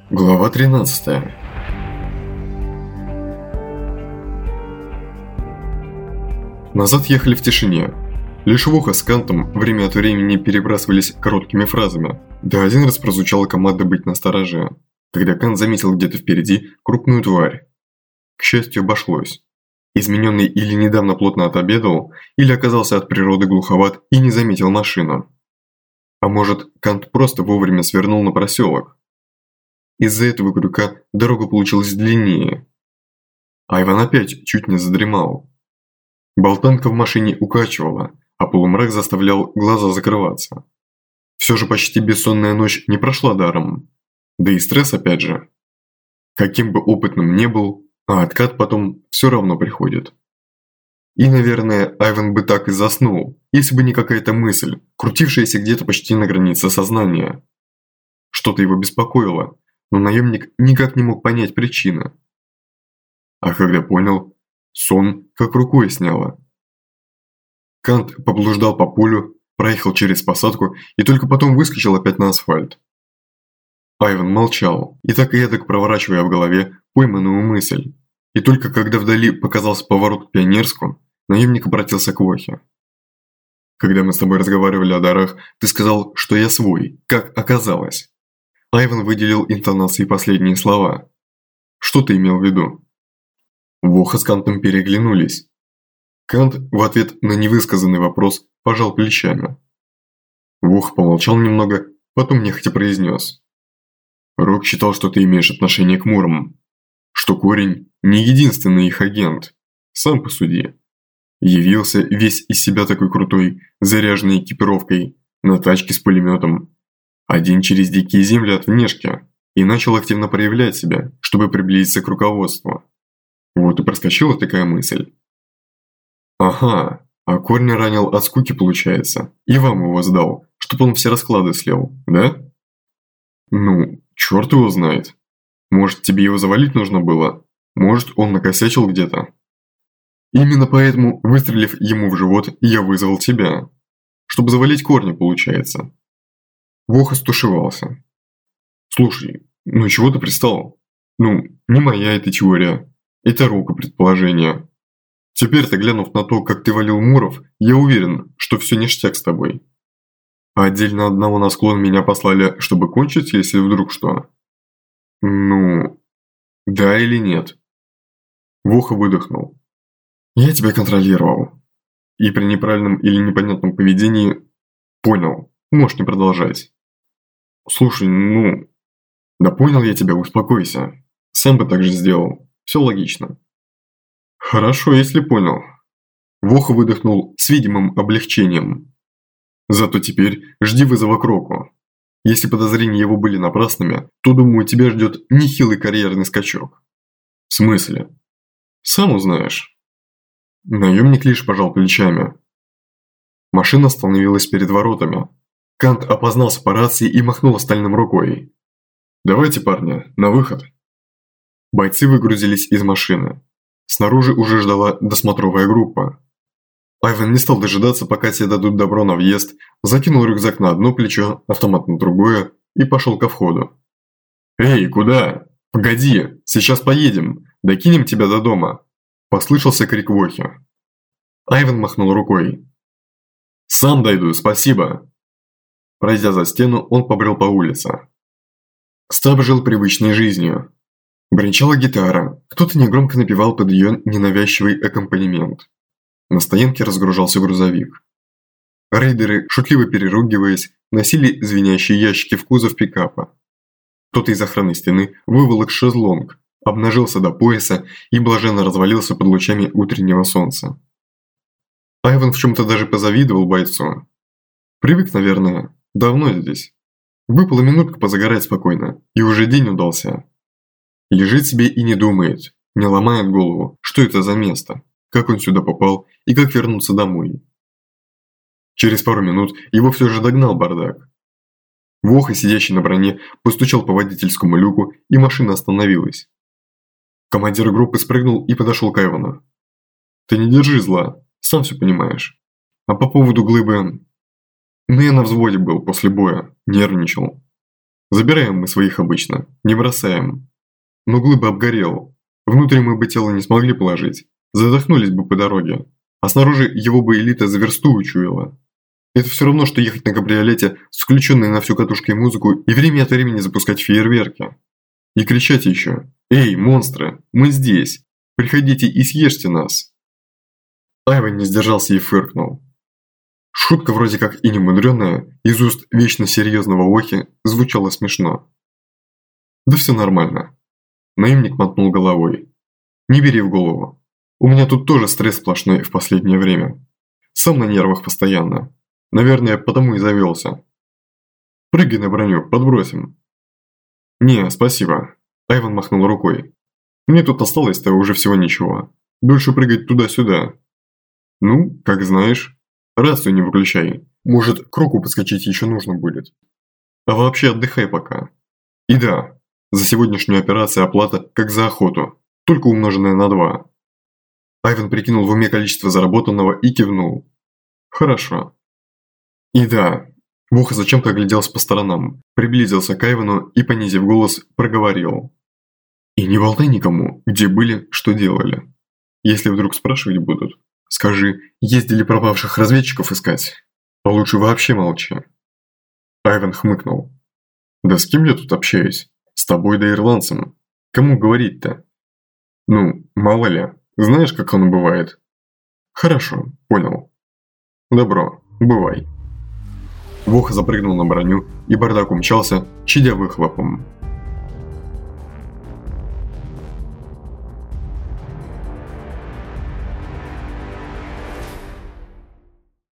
Глава 13. Назад ехали в тишине. Лишь Воха с Кантом время от времени перебрасывались короткими фразами, да один раз прозвучала команда быть настороже, когда Кант заметил где-то впереди крупную тварь. К счастью, обошлось. Измененный или недавно плотно отобедал, или оказался от природы глуховат и не заметил машину. А может, Кант просто вовремя свернул на проселок. Из-за этого крюка дорога получилась длиннее. Айван опять чуть не задремал. Болтанка в машине укачивала, а полумрак заставлял глаза закрываться. Все же почти бессонная ночь не прошла даром. Да и стресс опять же. Каким бы опытным ни был, а откат потом все равно приходит. И, наверное, Айван бы так и заснул, если бы не какая-то мысль, крутившаяся где-то почти на границе сознания. Что-то его беспокоило, но наемник никак не мог понять причины. А когда понял, сон как рукой сняло. Кант поблуждал по полю, проехал через посадку и только потом выскочил опять на асфальт. Айван молчал, и так и эдак проворачивая в голове пойманную мысль. И только когда вдали показался поворот к Пионерску, наемник обратился к Вохе. «Когда мы с тобой разговаривали о дарах, ты сказал, что я свой, как оказалось». Айван выделил интонацией последние слова. «Что ты имел в виду?» Воха с Кантом переглянулись. Кант в ответ на невысказанный вопрос пожал плечами. Воха помолчал немного, потом нехотя произнес. «Рок считал, что ты имеешь отношение к Мурам, что Корень не единственный их агент. Сам посуди. Явился весь из себя такой крутой, заряженный экипировкой, на тачке с пулеметом. Один через дикие земли от внешки, и начал активно проявлять себя, чтобы приблизиться к руководству. Вот и проскочила такая мысль. Ага, а Корня ранил от скуки, получается, и вам его сдал, чтоб он все расклады слил, да? Ну, черт его знает. Может, тебе его завалить нужно было? Может, он накосячил где-то? Именно поэтому, выстрелив ему в живот, я вызвал тебя. Чтобы завалить Корня, получается. Воха стушевался. Слушай, ну чего ты пристал? Ну, не моя эта теория. Это Рока предположение. Теперь-то, глянув на то, как ты валил Муров, я уверен, что все ништяк с тобой. А отдельно одного на склон меня послали, чтобы кончить, если вдруг что? Ну, да или нет? Воха выдохнул. Я тебя контролировал. И при неправильном или непонятном поведении понял, можешь не продолжать. Слушай, ну... Да понял я тебя, успокойся. Сам бы так же сделал. Все логично. Хорошо, если понял. Воха выдохнул с видимым облегчением. Зато теперь жди вызова к Року. Если подозрения его были напрасными, то, думаю, тебя ждет нехилый карьерный скачок. В смысле? Сам узнаешь. Наемник лишь пожал плечами. Машина остановилась перед воротами. Кант опознался по рации и махнул остальным рукой. «Давайте, парни, на выход». Бойцы выгрузились из машины. Снаружи уже ждала досмотровая группа. Айван не стал дожидаться, пока те дадут добро на въезд, закинул рюкзак на одно плечо, автомат на другое и пошел ко входу. «Эй, куда? Погоди, сейчас поедем, докинем тебя до дома», – послышался крик Вохи. Айван махнул рукой. «Сам дойду, спасибо». Пройдя за стену, он побрел по улице. Стаб жил привычной жизнью. Бренчала гитара, кто-то негромко напевал под ее ненавязчивый аккомпанемент. На стоянке разгружался грузовик. Рейдеры, шутливо переругиваясь, носили звенящие ящики в кузов пикапа. Кто-то из охраны стены выволок шезлонг, обнажился до пояса и блаженно развалился под лучами утреннего солнца. Айван в чем-то даже позавидовал бойцу. Привык, наверное, давно здесь. Выпала минутка позагорать спокойно, и уже день удался. Лежит себе и не думает, не ломает голову, что это за место, как он сюда попал и как вернуться домой. Через пару минут его все же догнал бардак. Воха, сидящий на броне, постучал по водительскому люку, и машина остановилась. Командир группы спрыгнул и подошел к Айвану. «Ты не держи зла, сам все понимаешь. А по поводу глыбы... Ну, я на взводе был после боя, нервничал. Забираем мы своих обычно, не бросаем. Но глыба обгорел. Внутрь мы бы тело не смогли положить. Задохнулись бы по дороге. А снаружи его бы элита за версту учуяла. Это все равно, что ехать на кабриолете с включенной на всю катушкой музыку и время от времени запускать фейерверки. И кричать еще: «Эй, монстры, мы здесь! Приходите и съешьте нас!» Айвен не сдержался и фыркнул. Шутка вроде как и немудрёная, из уст вечно серьезного Охи звучала смешно. «Да все нормально». Наемник мотнул головой. «Не бери в голову. У меня тут тоже стресс сплошной в последнее время. Сам на нервах постоянно. Наверное, потому и завелся. Прыгай на броню, подбросим». «Не, спасибо», – Айвен махнул рукой. «Мне тут осталось-то уже всего ничего. Дольше прыгать туда-сюда». «Ну, как знаешь. Рацию не выключай. Может, к кругу подскочить еще нужно будет. А вообще отдыхай пока. И да, за сегодняшнюю операцию оплата как за охоту, только умноженная на 2». Айвен прикинул в уме количество заработанного и кивнул. «Хорошо». И да, Воха зачем-то огляделся по сторонам, приблизился к Айвену и, понизив голос, проговорил. «И не болтай никому, где были, что делали. Если вдруг спрашивать будут, скажи, ездили пропавших разведчиков искать. А лучше вообще молчи». Айвен хмыкнул. «Да с кем я тут общаюсь? С тобой да ирландцем. Кому говорить-то? Ну, мало ли, знаешь, как оно бывает?» «Хорошо, понял. Добро, бывай». Воха запрыгнул на броню, и бардак умчался, чадя выхлопом.